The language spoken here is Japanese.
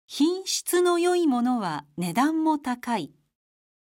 品質の良いものは値段も高い。